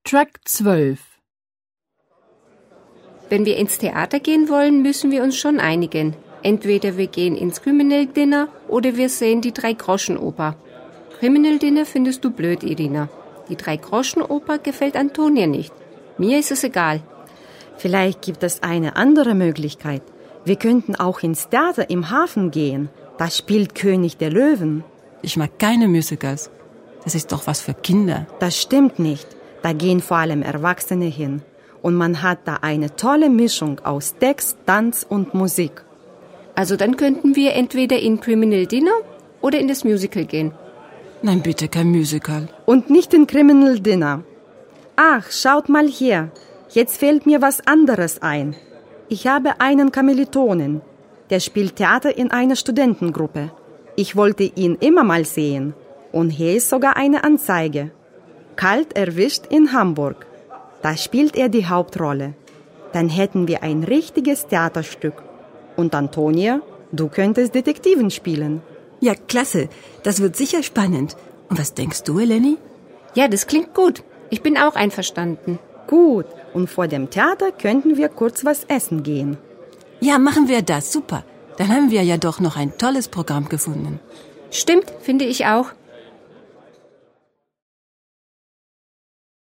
Track 12. Wenn wir ins Theater gehen wollen, müssen wir uns schon einigen. Entweder wir gehen ins Criminal Dinner oder wir sehen die Drei-Groschen-Oper. Criminal Dinner findest du blöd, Irina. Die Drei-Groschen-Oper gefällt Antonia nicht. Mir ist es egal. Vielleicht gibt es eine andere Möglichkeit. Wir könnten auch ins Theater im Hafen gehen. Da spielt König der Löwen. Ich mag keine Musicals. Das ist doch was für Kinder. Das stimmt nicht. Da gehen vor allem Erwachsene hin. Und man hat da eine tolle Mischung aus Text, Tanz und Musik. Also dann könnten wir entweder in Criminal Dinner oder in das Musical gehen. Nein, bitte kein Musical. Und nicht in Criminal Dinner. Ach, schaut mal her. Jetzt fällt mir was anderes ein. Ich habe einen Kommilitonen. Der spielt Theater in einer Studentengruppe. Ich wollte ihn immer mal sehen. Und hier ist sogar eine Anzeige. Kalt erwischt in Hamburg. Da spielt er die Hauptrolle. Dann hätten wir ein richtiges Theaterstück. Und Antonia, du könntest Detektivin spielen. Ja, klasse. Das wird sicher spannend. Und was denkst du, Eleni? Ja, das klingt gut. Ich bin auch einverstanden. Gut. Und vor dem Theater könnten wir kurz was essen gehen. Ja, machen wir das. Super. Dann haben wir ja doch noch ein tolles Programm gefunden. Stimmt, finde ich auch.